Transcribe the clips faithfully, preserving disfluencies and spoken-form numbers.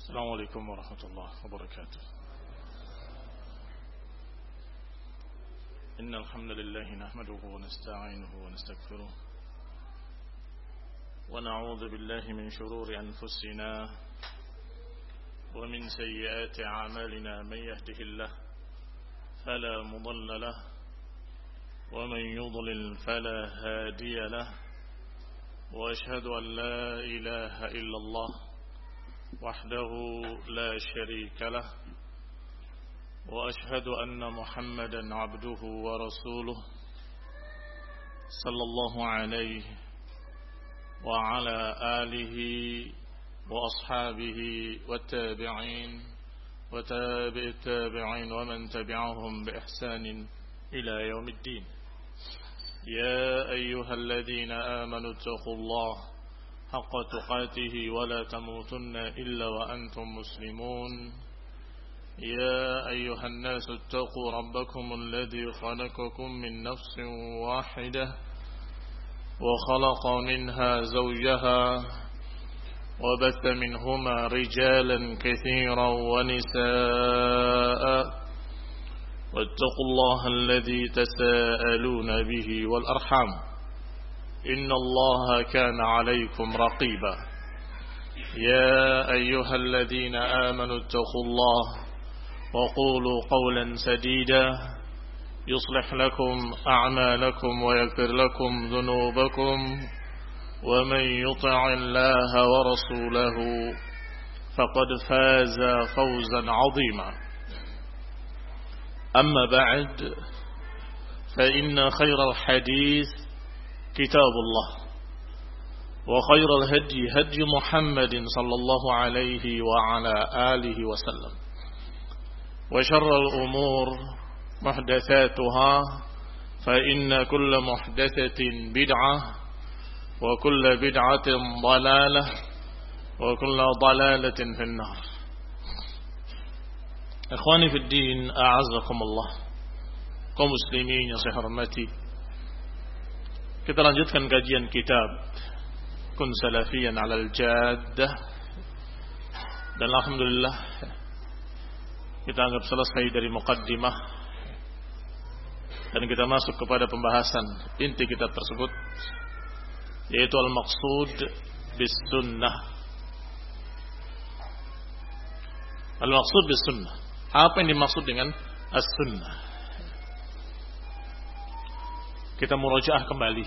السلام عليكم ورحمة الله وبركاته. إن الحمد لله نحمده ونستعينه ونستغفره ونعوذ بالله من شرور أنفسنا ومن سيئات أعمالنا. من يهده الله فلا مضل له ومن يضلل فلا هادي له، وأشهد أن لا إله إلا الله وحده لا شريك له، وأشهد أن محمدا عبده ورسوله صلى الله عليه وعلى آله وأصحابه والتابعين وتابع التابعين ومن تبعهم بإحسان إلى يوم الدين. يا أيها الذين آمنوا اتقوا الله حق تقاته ولا تموتن إلا وأنتم مسلمون. يا أيها الناس اتقوا ربكم الذي خلقكم من نفس واحدة وخلق منها زوجها وبث منهما رجالا كثيرا ونساء، واتقوا الله الذي تساءلون به والأرحام إن الله كان عليكم رقيبا. يا أيها الذين آمنوا اتقوا الله وقولوا قولا سديدا يصلح لكم أعمالكم ويغفر لكم ذنوبكم، ومن يطع الله ورسوله فقد فاز فوزا عظيما. أما بعد، فإن خير الحديث كتاب الله، وخير الهدي هدي محمد صلى الله عليه وعلى آله وسلم، وشر الأمور محدثاتها، فإن كل محدثة بدعة وكل بدعة ضلالة وكل ضلالة في النار. Ikhwani fi din, a'azzakumullah, kaum muslimin yang saya hormati, kita lanjutkan kajian kitab Kun Salafiyan 'alal Jaddah, dan alhamdulillah kita anggap selesai dari muqaddimah dan kita masuk kepada pembahasan inti kitab tersebut, yaitu al-maqsud bis sunnah. Al-maqsud bis sunnah, apa yang dimaksud dengan as-sunnah? Kita murajaah kembali.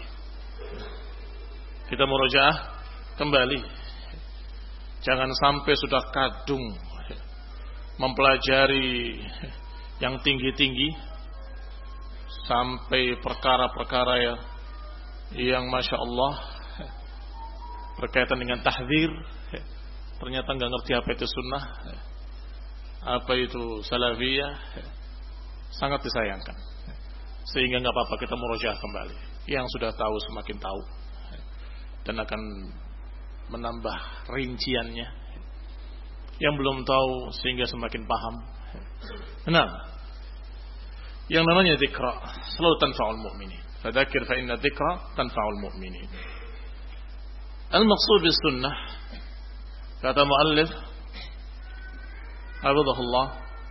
Kita murajaah kembali. Jangan sampai sudah kadung mempelajari yang tinggi-tinggi sampai perkara-perkara ya yang Masya Allah berkaitan dengan tahdzir, ternyata nggak ngerti apa itu sunnah, apa itu salafiyah. Sangat disayangkan. Sehingga nggak apa-apa kita murojaah kembali. Yang sudah tahu semakin tahu dan akan menambah rinciannya. Yang belum tahu sehingga semakin paham. Nah, yang namanya dzikra selalu tanfa'ul mu'minin. Fadzakir fa inna dzikra tanfa'ul mu'minin. Al-maqsud bis sunnah, kata muallif hafizahullah,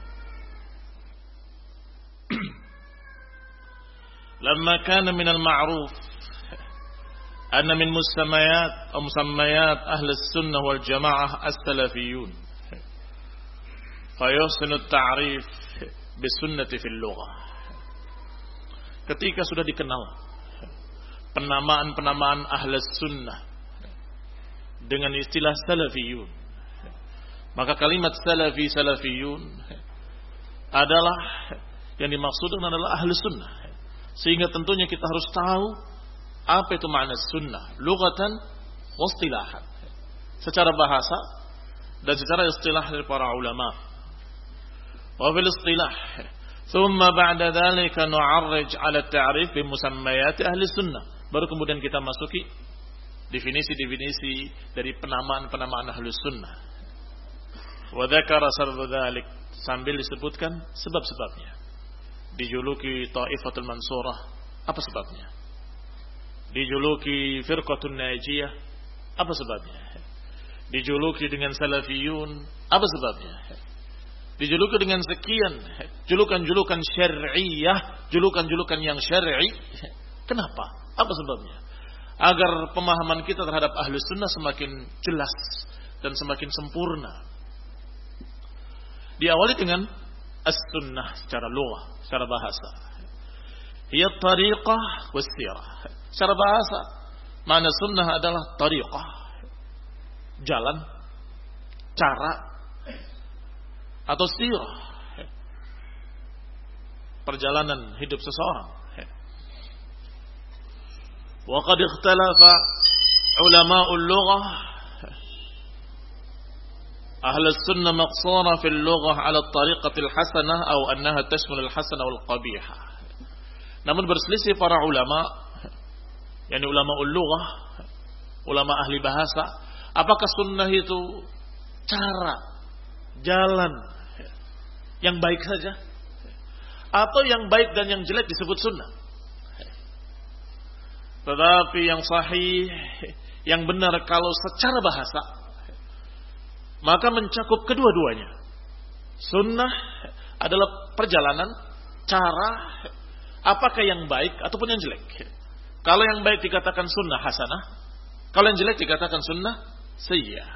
lamma kana min al-ma'ruf anna min musammayat aw musammayat ahli as-sunnah wal jamaah as-salafiyyun, fa yuhsinu at-ta'rif bis-sunnati fil lughah. Ketika sudah dikenal penamaan-penamaan ahli sunnah dengan istilah salafiyun, maka kalimat salafi salafiyun adalah yang dimaksudkan adalah ahli sunnah. Sehingga tentunya kita harus tahu apa itu makna sunnah lughatan wa istilahan, secara bahasa dan secara istilah dari para ulama. Wa fil istilah thumma ba'da dhalika nu'arrij 'ala at-ta'rif bi musammayat ahli sunnah. Baru kemudian kita masuki definisi-definisi dari penamaan-penamaan ahli sunnah. Wa dzakara sabab dzalik, sambil disebutkan sebab-sebabnya. Dijuluki Taifatul Mansurah, apa sebabnya? Dijuluki Firqatun Najiyah, apa sebabnya? dijuluki dengan salafiyun. Apa sebabnya? Dijuluki dengan sekian julukan-julukan syar'iyah, julukan-julukan yang syar'i. Kenapa? Apa sebabnya? Agar pemahaman kita terhadap Ahlus Sunnah semakin jelas dan semakin sempurna. Diawali dengan as-sunnah secara lughah, secara bahasa. Hiya tariqah was-sirah. Secara bahasa, makna sunnah adalah tariqah, jalan, cara, atau sirah, perjalanan hidup seseorang. Wa qad ikhtalafa ulama'ul lughah ahli sunnah maqsura fil lughah ala at-tariqati al-hasanah aw annaha tashmul al-hasanah wal qabihah. Namun berselisih para ulama, yakni ulama'ul lughah, ulama ahli bahasa, apakah sunnah itu cara, jalan yang baik saja, atau yang baik dan yang jelek disebut sunnah? Tetapi yang sahih, yang benar kalau secara bahasa, maka mencakup kedua-duanya. Sunnah adalah perjalanan, cara, apakah yang baik ataupun yang jelek. Kalau yang baik dikatakan sunnah hasanah, kalau yang jelek dikatakan sunnah sayyi'ah.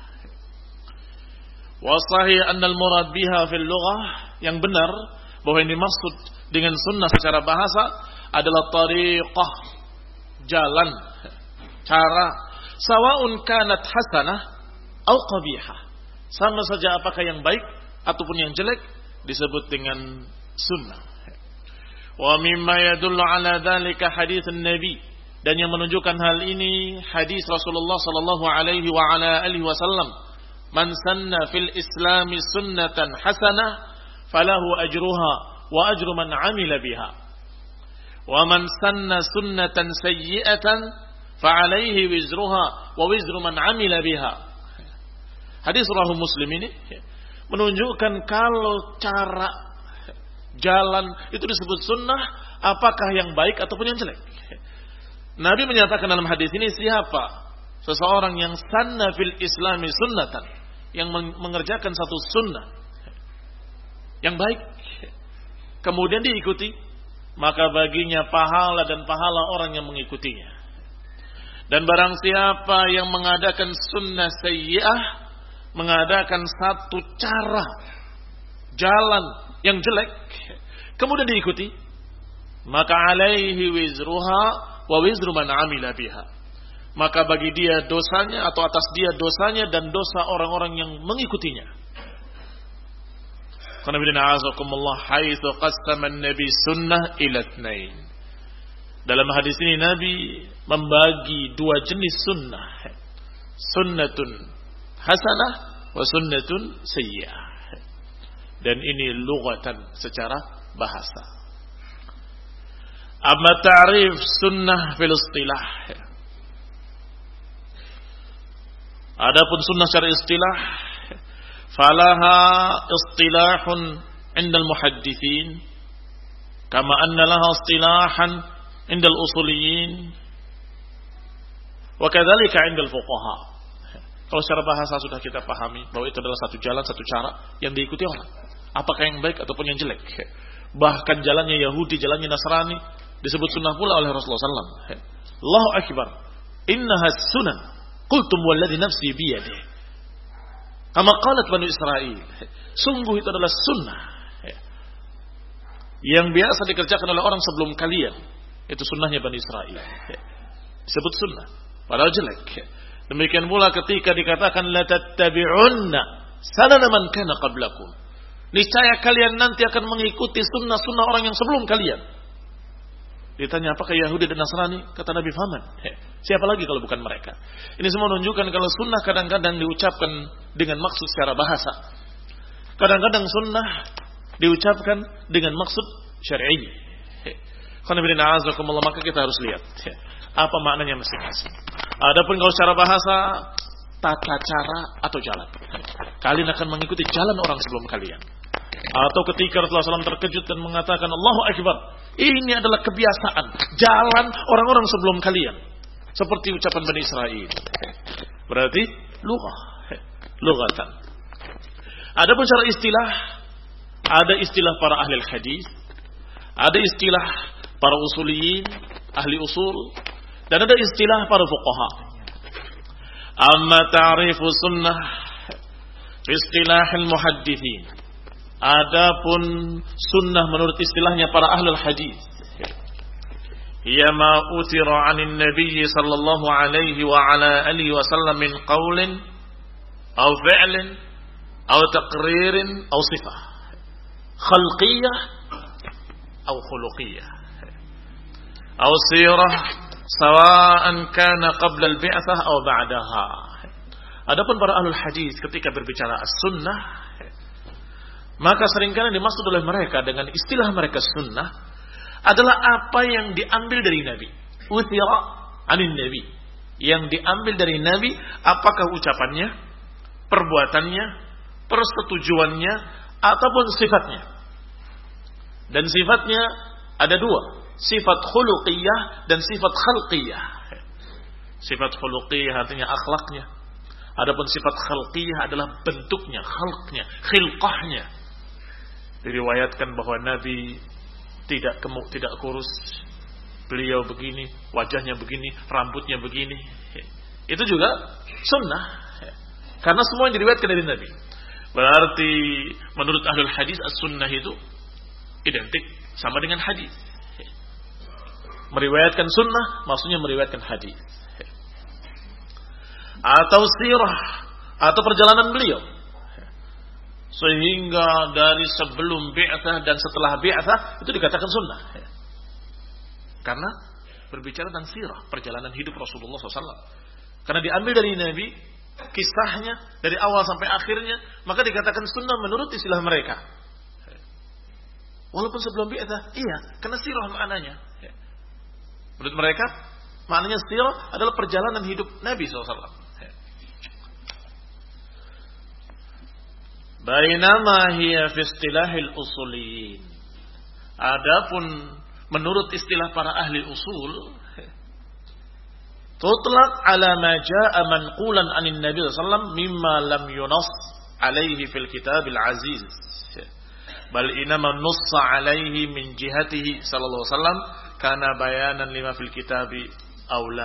Wa sahih anna al-murad biha fil lughah, yang benar bahwa yang dimaksud dengan sunnah secara bahasa adalah tariqah, jalan, cara, sawaun kanat hasanah atau qabihah, sama saja apakah yang baik ataupun yang jelek disebut dengan sunnah. Wa mimma yadullu ala dzalika hadits an-nabi, dan yang menunjukkan hal ini hadis Rasulullah sallallahu alaihi wa ala alihi wasallam, man sanna fil islami sunnatan hasanah falahu ajruha wa ajru man amila biha. Wa man sanna sunnatan sayyi'atan fa alaihi wizruha wa wizru man amila biha. Hadis riwayat Muslim ini menunjukkan kalau cara, jalan itu disebut sunnah, apakah yang baik ataupun yang jelek. Nabi menyatakan dalam hadis ini, siapa seseorang yang sanna fil islami sunnatan, yang mengerjakan satu sunnah yang baik, kemudian diikuti, maka baginya pahala dan pahala orang yang mengikutinya. Dan barang siapa yang mengadakan sunnah sayyi'ah, mengadakan satu cara, jalan yang jelek, kemudian diikuti, maka alaihi wizruha wa wizru man amila biha. Maka bagi dia dosanya, atau atas dia dosanya dan dosa orang-orang yang mengikutinya. Karena bidana azakumullah haitsu qasama an-nabi sunnah ila itsnain. Dalam hadis ini Nabi membagi dua jenis sunnah. Sunnatun hasanah wa sunnatun sayyi'ah. Dan ini lughatan, secara bahasa. Amma ta'rif sunnah fil istilah. Adapun sunnah secara istilah, falaha istilahun indal muhaddithin kama anna laha istilahan indal usuliyin wa kadzalika indal fuqaha. Kalau secara bahasa sudah kita pahami bahwa itu adalah satu jalan, satu cara yang diikuti orang, apakah yang baik ataupun yang jelek. Bahkan jalannya Yahudi, jalannya Nasrani disebut sunnah pula oleh Rasulullah sallallahu alaihi wasallam. Allahu akbar, innaha sunan qultum walladhi nafsi biyadihi. Kama qalat Bani Israel, sungguh itu adalah sunnah yang biasa dikerjakan oleh orang sebelum kalian. Itu sunnahnya Bani Israel, disebut sunnah, padahal jelek. Demikian pula ketika dikatakan la tattabi'unna sanana man kana qablakum, niscaya kalian nanti akan mengikuti sunnah-sunnah orang yang sebelum kalian. Ditanya apakah Yahudi dan Nasrani? Kata Nabi, faman, siapa lagi kalau bukan mereka? Ini semua menunjukkan kalau sunnah kadang-kadang diucapkan dengan maksud secara bahasa, kadang-kadang sunnah diucapkan dengan maksud syar'i. Maka kita harus lihat apa maknanya masing-masing. Adapun kalau secara bahasa, tata cara atau jalan, kalian akan mengikuti jalan orang sebelum kalian. Atau ketika Rasulullah shallallahu alaihi wasallam terkejut dan mengatakan Allahu Akbar, ini adalah kebiasaan jalan orang-orang sebelum kalian, seperti ucapan Bani Israel. Berarti lughah. lughatan. Adapun secara istilah, ada istilah para ahli hadis, ada istilah para usuliyin, ahli usul, dan ada istilah para fuqaha. Amma ta'rifu sunnah fi istilahil muhaddithin. Adapun sunnah menurut istilahnya para ahli hadis, hiya ma utira 'anil nabiy sallallahu alaihi wa ala alihi wasallam min qaulin aw fi'lin aw taqririn aw sifah khalqiyah aw khuluqiyah aw sirah sawa'an kana qabla al-bi'tsah aw ba'daha. Adapun para ahlul hadis ketika berbicara as-sunnah, maka seringkali dimaksud oleh mereka dengan istilah mereka sunnah adalah apa yang diambil dari Nabi. Uthira anin Nabi. Yang diambil dari Nabi, apakah ucapannya, perbuatannya, persetujuannya, ataupun sifatnya. Dan sifatnya ada dua. Sifat khuluqiyah dan sifat khalqiyah. Sifat khuluqiyah artinya akhlaknya. Adapun sifat khalqiyah adalah bentuknya, khalqnya, khilqahnya. Diriwayatkan bahwa Nabi tidak gemuk, tidak kurus. Beliau begini, wajahnya begini, rambutnya begini. Itu juga sunnah. Karena semua yang diriwayatkan dari Nabi. Berarti menurut ahlul hadis as-sunnah itu identik sama dengan hadis. Meriwayatkan sunnah maksudnya meriwayatkan hadis. Atau sirah, atau perjalanan beliau. Sehingga dari sebelum bi'tsah dan setelah bi'tsah itu dikatakan sunnah. Karena berbicara tentang sirah, perjalanan hidup Rasulullah shallallahu alaihi wasallam. Karena diambil dari Nabi, kisahnya dari awal sampai akhirnya, maka dikatakan sunnah menurut istilah mereka. Walaupun sebelum bi'tsah, iya, karena sirah maknanya. Menurut mereka, maknanya sirah adalah perjalanan hidup Nabi shallallahu alaihi wasallam. Bainama hiya fi istilahil usuliyin. Adapun menurut istilah para ahli usul, tutlaq ala ma jaa manqulan anin Nabi sallallahu alaihi wasallam mimma lam yunass alaihi fil kitabil aziz. Bal inama nussa alaihi min jihatihi sallallahu alaihi wasallam kana bayanan lima fil kitabi aw la.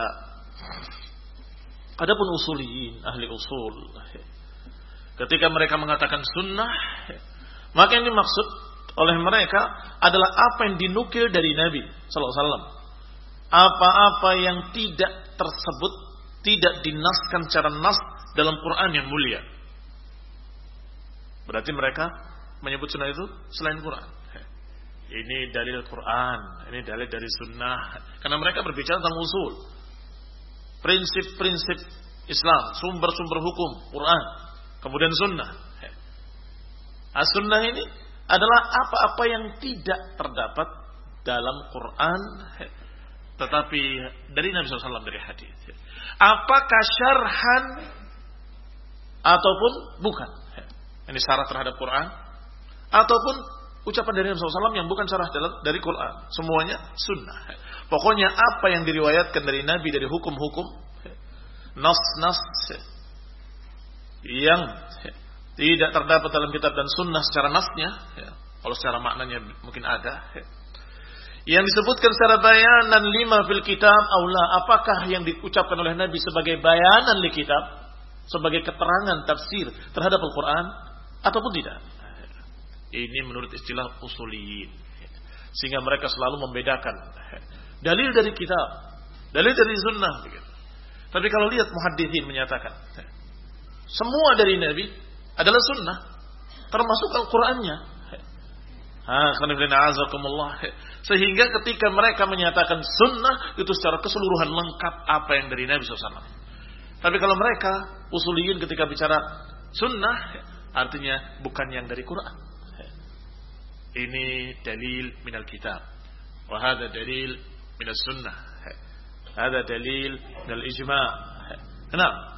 Adapun usuliyin, ahli usul, ketika mereka mengatakan sunnah, maka yang dimaksud oleh mereka adalah apa yang dinukil dari Nabi sallallahu alaihi wasallam. Apa-apa yang tidak tersebut, tidak dinaskan secara nas dalam Quran yang mulia. Berarti mereka menyebut sunnah itu selain Quran. Ini dalil Quran, ini dalil dari sunnah. Karena mereka berbicara tentang usul, prinsip-prinsip Islam, sumber-sumber hukum, Quran, kemudian sunnah. As-sunnah ini adalah apa-apa yang tidak terdapat dalam Quran, tetapi dari Nabi shallallahu alaihi wasallam, dari hadis. Apakah syarhan ataupun bukan? Ini syarat terhadap Quran, ataupun ucapan dari Nabi shallallahu alaihi wasallam yang bukan syarah dari Quran. Semuanya sunnah. Pokoknya apa yang diriwayatkan dari Nabi dari hukum-hukum, nas-nas yang tidak terdapat dalam kitab dan sunnah secara nasnya, ya, kalau secara maknanya mungkin ada, ya, yang disebutkan secara bayanan lima fil kitab aula, apakah yang diucapkan oleh Nabi sebagai bayanan di kitab, sebagai keterangan tafsir terhadap Al-Quran ataupun tidak. Ini menurut istilah usuliyin, sehingga mereka selalu membedakan dalil dari kitab, dalil dari sunnah. Tapi kalau lihat muhaddithin menyatakan semua dari Nabi adalah sunnah, termasuk Al-Qurannya. Sehingga ketika mereka menyatakan sunnah, itu secara keseluruhan lengkap apa yang dari Nabi shallallahu alaihi wasallam. Tapi kalau mereka usuliyin ketika bicara sunnah, artinya bukan yang dari Quran. Ini dalil minal kitab, wa hadha dalil minas sunnah, hadha dalil minal ijma'. Kenapa?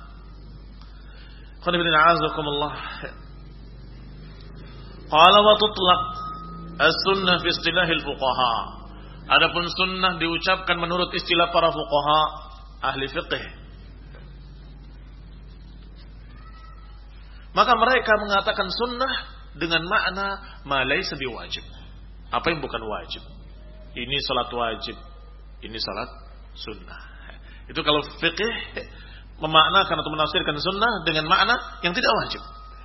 Qala wa tutlaq as-sunnah fi istilahil fuqaha. Adapun sunnah diucapkan menurut istilah para fuqaha, ahli fiqh. Maka mereka mengatakan sunnah dengan makna ma laysa biwajib. Apa yang bukan wajib. Ini salat wajib, ini salat sunnah. Itu kalau fikih memaknakan atau menafsirkan sunnah dengan makna yang tidak wajib.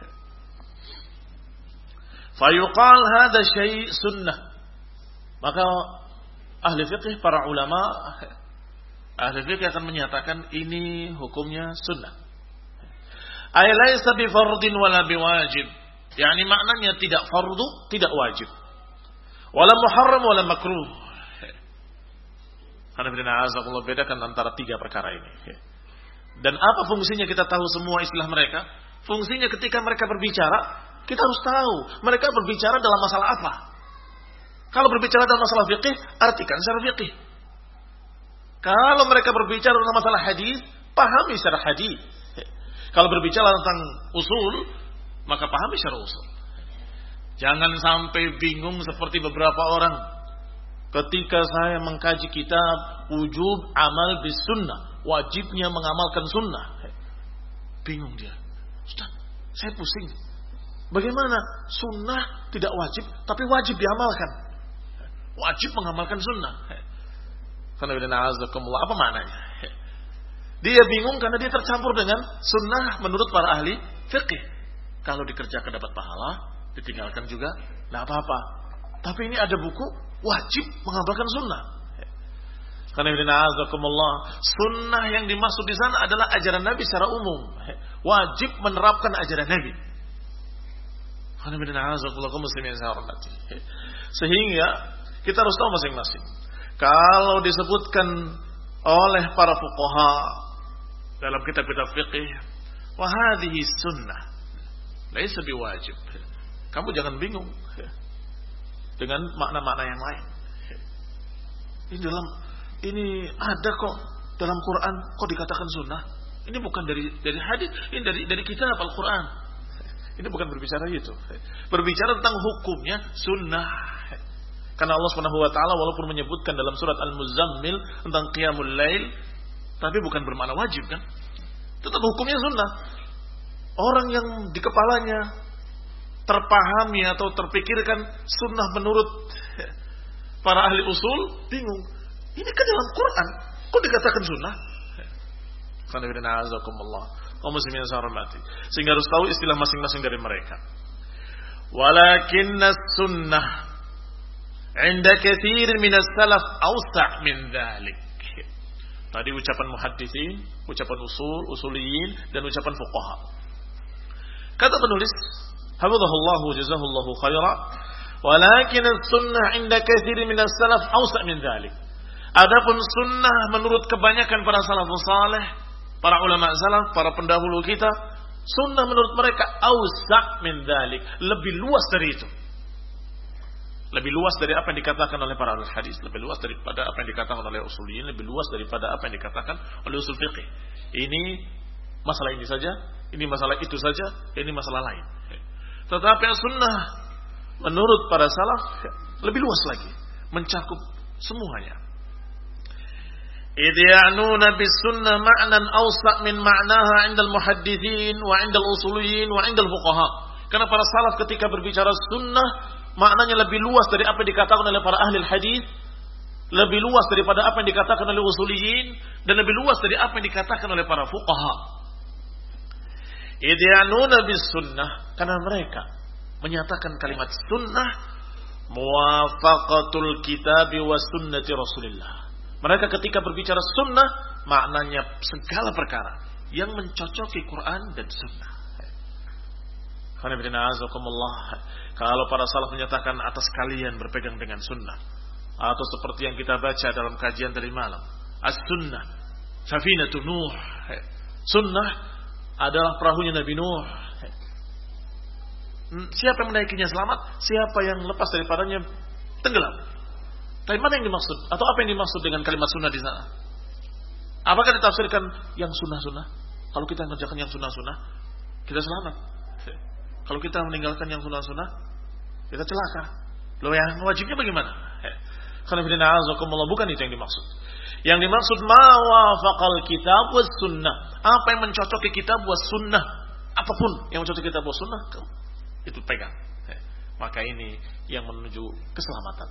Fayuqal hadha syai' sunnah. Maka ahli fikih, para ulama ahli fikih akan menyatakan ini hukumnya sunnah. Ay laysa bi fardin wala biwajib. Yani maknanya tidak fardu, tidak wajib. Wala muharram wala makruh. Karena benar bedakan antara tiga perkara ini. Dan apa fungsinya kita tahu semua istilah mereka? Fungsinya ketika mereka berbicara, kita harus tahu mereka berbicara dalam masalah apa. Kalau berbicara dalam masalah fikih, artikan secara fikih. Kalau mereka berbicara dalam masalah hadis, pahami secara hadis. Kalau berbicara tentang usul, maka pahami secara usul. Jangan sampai bingung seperti beberapa orang ketika saya mengkaji kitab wujub amal bis sunnah, wajibnya mengamalkan sunnah. Bingung dia. Ustaz, saya pusing. Bagaimana sunnah tidak wajib, tapi wajib diamalkan? Wajib mengamalkan sunnah. Karena apa maknanya? Dia bingung karena dia tercampur dengan sunnah menurut para ahli fikih. Kalau dikerjakan dapat pahala, ditinggalkan juga tidak apa-apa. Tapi ini ada buku wajib mengamalkan sunnah. Karena sunnah yang dimaksud di sana adalah ajaran Nabi secara umum. Wajib menerapkan ajaran Nabi. Sehingga kita harus tahu masing-masing. Kalau disebutkan oleh para fuqaha dalam kitab-kitab fiqih, wa hadhihi sunnah laisa biwajib. Kamu jangan bingung dengan makna-makna yang lain. Ini dalam ini ada kok dalam Quran kok dikatakan sunnah. Ini bukan dari dari hadis, ini dari dari kitab Al-Quran. Ini bukan berbicara itu. Berbicara tentang hukumnya sunnah. Karena Allah Subhanahu wa taala walaupun menyebutkan dalam surat Al-Muzammil tentang qiyamul lail, tapi bukan bermakna wajib kan? Tetap hukumnya sunnah. Orang yang di kepalanya terpahami atau terpikirkan sunnah menurut para ahli usul bingung. Ini kan dalam Quran, kok dikatakan sunnah? Karena na'azakumullah. Kaum muslimin sarmati. Sehingga harus tahu istilah masing-masing dari mereka. Walakinnas sunnah 'inda katsirin minas salaf awsa' min dzalik. Tadi ucapan muhadditsin, ucapan usul, usuliyin dan ucapan fuqaha. Kata penulis, hafizahullahu jazahullahu khaira, walakin as-sunnah 'inda katsirin minas salaf awsa' min dzalik. Adapun sunnah menurut kebanyakan para salafus saleh, para ulama salaf, para pendahulu kita, sunnah menurut mereka awsa' min dzalik, lebih luas dari itu. Lebih luas dari apa yang dikatakan oleh para ahli hadis, lebih luas daripada apa yang dikatakan oleh usuliyin, lebih luas daripada apa yang dikatakan oleh usul fiqih. Ini masalah ini saja, ini masalah itu saja, ini masalah lain. Tetapi sunnah menurut para salaf lebih luas lagi, mencakup semuanya. Idh ya'nuna bis sunnah ma'nan awsa' min ma'naha 'inda al-muhadditsin wa 'inda al-usuliyin wa 'inda al-fuqaha. Karena para salaf ketika berbicara sunnah maknanya lebih luas dari apa yang dikatakan oleh para ahli hadis, lebih luas daripada apa yang dikatakan oleh usuliyin, dan lebih luas dari apa yang dikatakan oleh para fuqaha. Idh ya'nuna bis sunnah, karena mereka menyatakan kalimat sunnah muwafaqatul kitabi wa sunnati Rasulillah. Mereka ketika berbicara sunnah maknanya segala perkara yang mencocoki Quran dan sunnah. Kalau para salaf menyatakan atas kalian berpegang dengan sunnah, atau seperti yang kita baca dalam kajian tadi malam, as-sunnah safinatun Nuh, sunnah adalah perahunya Nabi Nuh. Siapa yang menaikinya selamat, siapa yang lepas daripadanya tenggelam. Tapi mana yang dimaksud, atau apa yang dimaksud dengan kalimat sunnah di sana? Apakah ditafsirkan yang sunnah-sunnah? Kalau kita mengerjakan yang sunnah-sunnah, kita selamat. Kalau kita meninggalkan yang sunnah-sunnah, kita celaka. Loh, yang wajibnya bagaimana? Karena bukan itu yang dimaksud. Yang dimaksud ma wafaqal kitab was sunnah. Apa yang mencocoki kitab was sunnah? apapun yang mencocoki kitab was sunnah, itu pegang. Maka ini yang menuju keselamatan.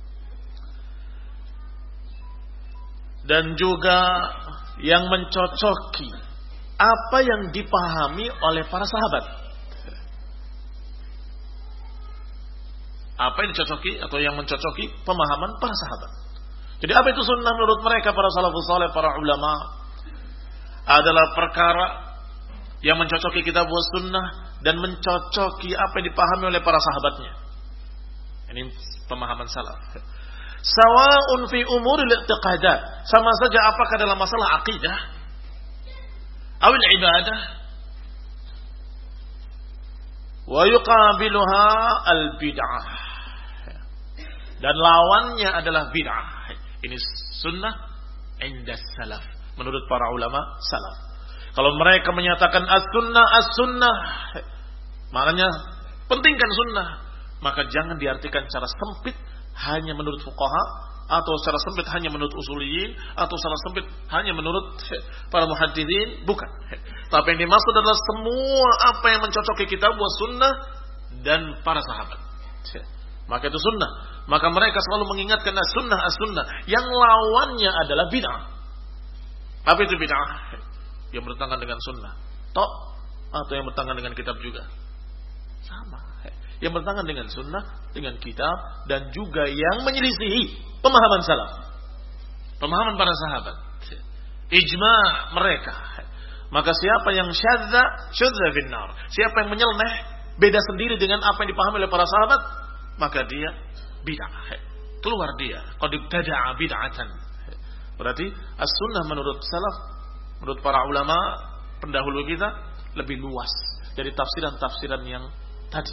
Dan juga yang mencocoki apa yang dipahami oleh para sahabat. Apa yang dicocoki atau yang mencocoki pemahaman para sahabat. Jadi apa itu sunnah menurut mereka para salafus saleh, para ulama, adalah perkara yang mencocoki kitab was sunnah dan mencocoki apa yang dipahami oleh para sahabatnya. Ini pemahaman salaf. Sawa'un fi umuril i'tiqadat, sama saja apakah dalam masalah akidah atau ibadah, wa yuqabiluha al bid'ah, dan lawannya adalah bid'ah. Ini sunnah inda salaf, menurut para ulama salaf. Kalau mereka menyatakan as-sunnah as-sunnah, maknanya pentingkan sunnah, maka jangan diartikan secara sempit hanya menurut fuqaha, atau secara sempit hanya menurut usuliyin, atau secara sempit hanya menurut para muhaddirin. Bukan. Tapi yang dimaksud adalah semua apa yang mencocoki kitab was sunnah dan para sahabat. Maka itu sunnah. Maka mereka selalu mengingatkan as-sunnah as-sunnah, yang lawannya adalah bid'ah. Apa itu bid'ah? Yang bertentangan dengan sunnah, tok, atau yang bertentangan dengan kitab juga sama. Yang bertentangan dengan sunnah, dengan kitab, dan juga yang menyelisihi pemahaman salaf, pemahaman para sahabat, ijma' mereka. Maka siapa yang syadza syadza finnar, siapa yang menyeleneh beda sendiri dengan apa yang dipahami oleh para sahabat, maka dia bid'ah, keluar dia qad ibtada'a bid'atan. Berarti as-sunnah menurut salaf, menurut para ulama pendahulu kita, lebih luas dari tafsiran-tafsiran yang tadi.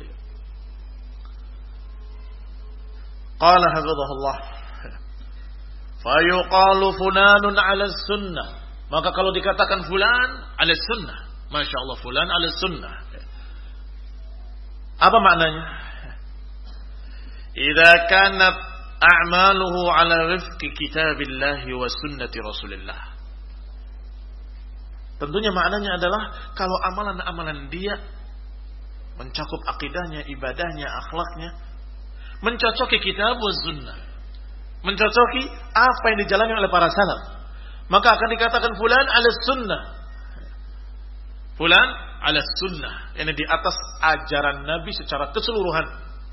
Qala hafizahullah, fa yuqalu fulanun 'ala sunnah. Maka kalau dikatakan fulan 'ala sunnah, masya Allah, fulan 'ala sunnah. Apa maknanya? Idza kanat a'maluhu 'ala wifqi kitabillah wa sunnati Rasulillah. Tentunya maknanya adalah kalau amalan-amalan dia mencakup akidahnya, ibadahnya, akhlaknya, mencocoki kitab wa sunnah, mencocoki apa yang dijalani oleh para salaf, maka akan dikatakan fulan ala sunnah. Fulan ala sunnah, ini di atas ajaran Nabi secara keseluruhan.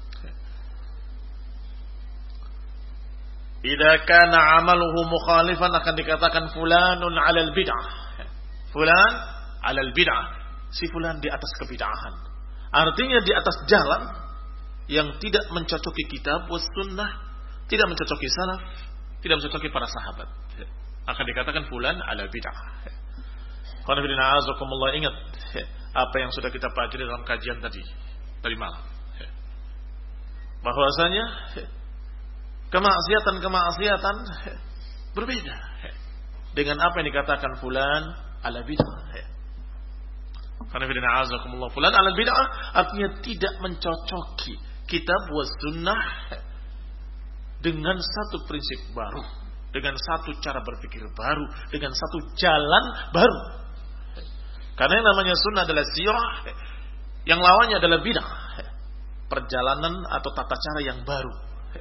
Idza kana amaluhu mukhalifan, akan dikatakan fulanun ala bid'ah. Fulan ala bid'ah, si fulan di atas kebid'ahan. Artinya di atas jalan yang tidak mencocoki kitab was sunnah, tidak mencocoki salaf, tidak mencocoki para sahabat, akan dikatakan fulan ala bid'ah. Qul inna a'udzukumullah, ingat apa yang sudah kita pelajari dalam kajian tadi tadi malam, bahwasanya kemaksiatan-kemaksiatan berbeda dengan apa yang dikatakan fulan ala bid'ah. Karena bid'ah azakumullah, fulan ala bid'ah artinya tidak mencocoki kitab was sunnah dengan satu prinsip baru, dengan satu cara berpikir baru, dengan satu jalan baru. Karena yang namanya sunnah adalah sirah, yang lawannya adalah bid'ah, perjalanan atau tata cara yang baru.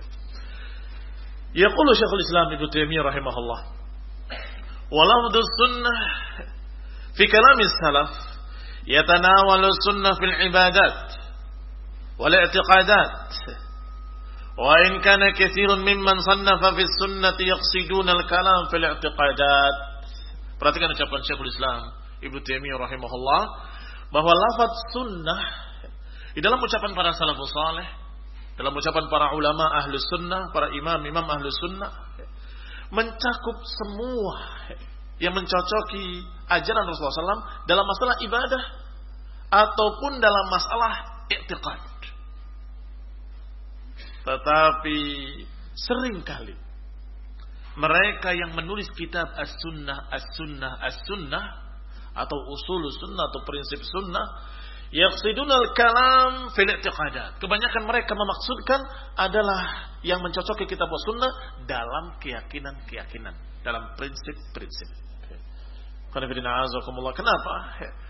Yaqulu Syekhul Islam Ibnu Taimiyah rahimahullah, wa lafdhu sunnah fi kalam salaf yatanawalu sunnah fil ibadat wal i'tiqadat, wa in kana katsirun mimman sannafa fi sunnati yaqsiduna al kalam fil i'tiqadat. Perhatikan ucapan Syekhul Islam Ibnu Taimiyah rahimahullah, bahwa lafaz sunnah di dalam ucapan para salafus saleh, dalam ucapan para ulama ahlus sunnah, para imam-imam ahlus sunnah, mencakup semua yang mencocoki ajaran Rasulullah shallallahu alaihi wasallam dalam masalah ibadah ataupun dalam masalah i'tiqad. Tetapi seringkali mereka yang menulis kitab as-sunnah, as-sunnah, as-sunnah, atau usul sunnah atau prinsip sunnah, yaqsiduna al-kalam fil i'tiqadat, kebanyakan mereka memaksudkan adalah yang mencocoki kitab sunnah dalam keyakinan-keyakinan, dalam prinsip-prinsip. Kenapa?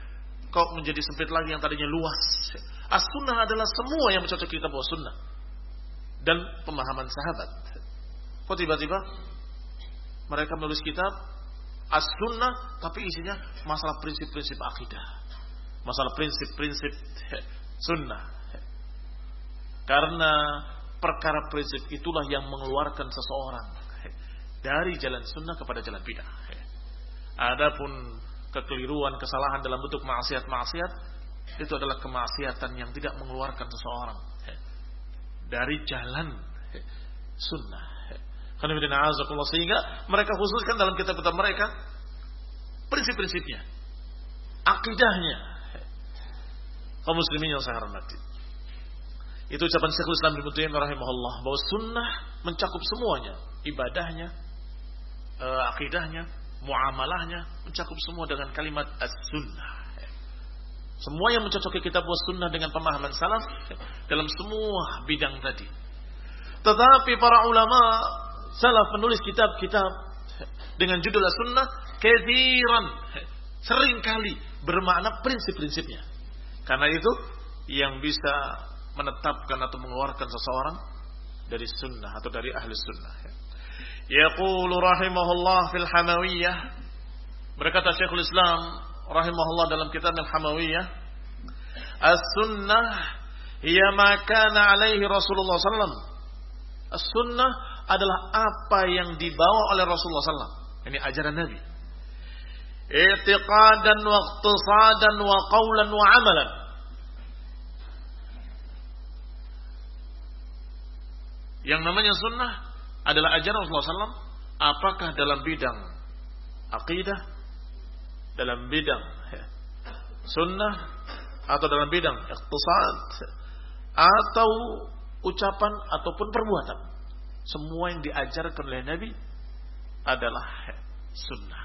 kok menjadi sempit lagi yang tadinya luas. As-sunnah adalah semua yang mencocoki kitab wa sunnah dan pemahaman sahabat. Kok tiba-tiba mereka menulis kitab as-sunnah tapi isinya masalah prinsip-prinsip akidah, masalah prinsip-prinsip sunnah. Karena perkara prinsip itulah yang mengeluarkan seseorang dari jalan sunnah kepada jalan bidah. Adapun kekeliruan, kesalahan dalam bentuk maksiat-maksiat, itu adalah kemaksiatan yang tidak mengeluarkan seseorang dari jalan sunnah. Sehingga mereka khususkan dalam kitab-kitab mereka prinsip-prinsipnya, akidahnya. Kaum muslimin yang saya hormati, itu ucapan Syekhul Islam Ibnu Taimiyah rahimahullah bahwa sunnah mencakup semuanya, ibadahnya, akidahnya, muamalahnya, mencakup semua dengan kalimat as-sunnah. Semua yang mencocoki kitab wa sunnah dengan pemahaman salaf dalam semua bidang tadi. Tetapi para ulama salaf menulis kitab-kitab dengan judul as-sunnah katsiran, sering kali bermakna prinsip-prinsipnya. Karena itu yang bisa menetapkan atau mengeluarkan seseorang dari sunnah atau dari ahli sunnah. Yaqulu rahimahullah fil Hamawiyah, berkata Syekhul Islam rahimahullah dalam kitab Al-Hamawiyah, as-sunnah hiya ma kana alaihi Rasulullah sallallahu alaihi wasallam. As-sunnah adalah apa yang dibawa oleh Rasulullah sallallahu alaihi wasallam. Ini ajaran Nabi. I'tiqadan wa iqtisadan wa qawlan wa amalan. Yang namanya sunnah adalah ajaran Rasulullah sallallahu alaihi wasallam, apakah dalam bidang akidah, dalam bidang sunnah, atau dalam bidang iqtisad, atau ucapan ataupun perbuatan. Semua yang diajarkan oleh Nabi adalah sunnah.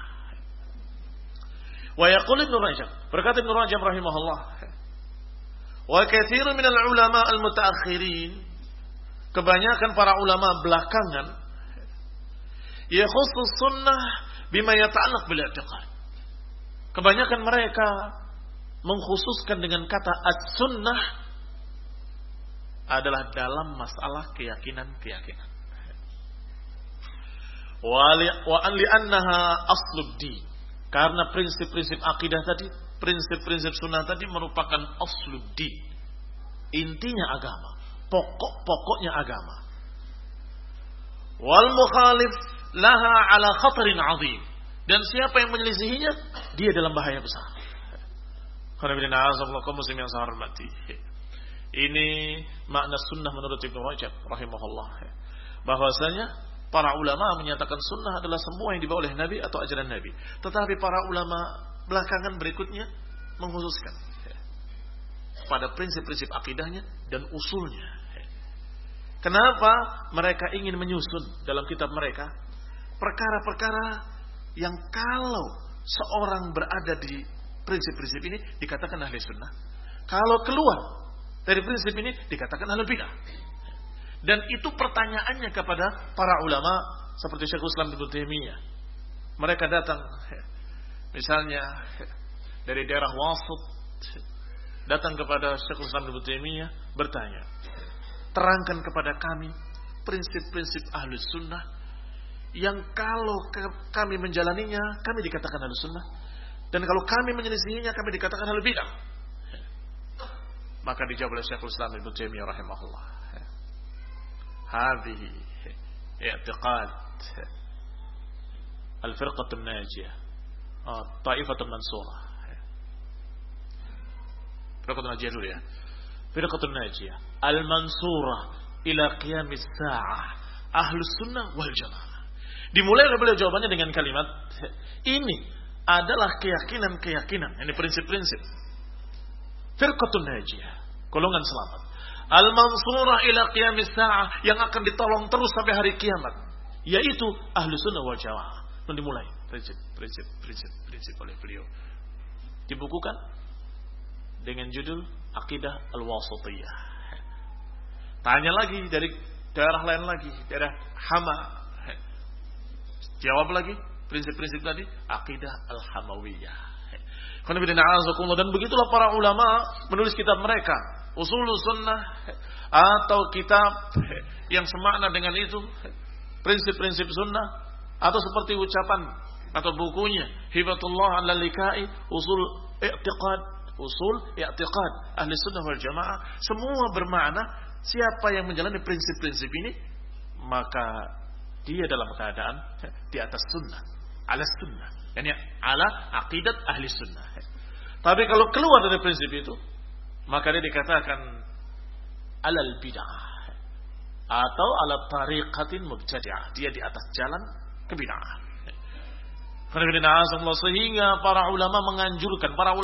Wa yaqul Ibnu Rajab, berkata Ibnu Rajab rahimahullah, wa katsirun minal ulama al-mutaakhirin, kebanyakan para ulama belakangan, yakhussus sunnah bima yata'allaq bil i'tiqad. Kebanyakan mereka mengkhususkan dengan kata as-sunnah adalah dalam masalah keyakinan-keyakinan. Wa an li'annaha asluddin, karena prinsip-prinsip akidah tadi, prinsip-prinsip sunnah tadi merupakan asluddin, intinya agama, pokok-pokoknya agama. Wal mukhalif laha ala khatarin azim, dan siapa yang menyelisihinya, dia dalam bahaya besar. Ini makna sunnah menurut Ibnu Rajab rahimahullah, bahwasanya para ulama menyatakan sunnah adalah semua yang dibawa oleh Nabi atau ajaran Nabi. Tetapi para ulama belakangan berikutnya mengkhususkan pada prinsip-prinsip akidahnya dan usulnya. Kenapa mereka ingin menyusun dalam kitab mereka perkara-perkara yang kalau seorang berada di prinsip-prinsip ini dikatakan ahli sunnah, kalau keluar dari prinsip ini dikatakan ahli bidah. Dan itu pertanyaannya kepada para ulama seperti Syekhul Islam Ibnu Taimiyah. Mereka datang misalnya dari daerah Wasit, datang kepada Syekhul Islam Ibnu Taimiyah bertanya, terangkan kepada kami prinsip-prinsip ahli sunnah yang kalau kami menjalaninya kami dikatakan ahli sunnah, dan kalau kami menyelisihinya kami dikatakan ahli bidah. Maka dijawab oleh Syekhul Islam Ibnu Taimiyah rahimahullah, hadhihi i'tiqad al-firqah an-najiyah, taifah mansurah. Firqah an-najiyah dulu ya. Firqah an-najiyah al-mansurah ila qiyamis sa'ah, ahlus sunnah wal jamaah. Dimulai oleh beliau jawabannya dengan kalimat, ini adalah keyakinan-keyakinan, ini prinsip-prinsip firqatun najiyah, golongan selamat, al-mansurah ila qiyamis sa'ah, yang akan ditolong terus sampai hari kiamat, yaitu ahlus sunnah wal jamaah. Dan dimulai prinsip-prinsip prinsip-prinsip oleh beliau, dibukukan dengan judul Aqidah Al-Wasithiyah. Tanya lagi dari daerah lain lagi, daerah Hama, jawab lagi prinsip-prinsip tadi, Aqidah Al-Hamawiyah. Dan begitulah para ulama menulis kitab mereka, Ushulus Sunnah, atau kitab yang semakna dengan itu, prinsip-prinsip sunnah, atau seperti ucapan atau bukunya Hibatullah Al-Lalikai, Usul I'tiqad, Usul I'tiqad Ahli Sunnah wal Jamaah. Semua bermakna siapa yang menjalani prinsip-prinsip ini, maka dia dalam keadaan di atas sunnah, ala sunnah, yani ala aqidat ahli sunnah. Tapi kalau keluar dari prinsip itu, maka dia dikatakan alal bid'ah atau ala tariqatin mubtadi'ah. Dia di atas jalan kebid'ahan. Sehingga para ulama menganjurkan, para ulama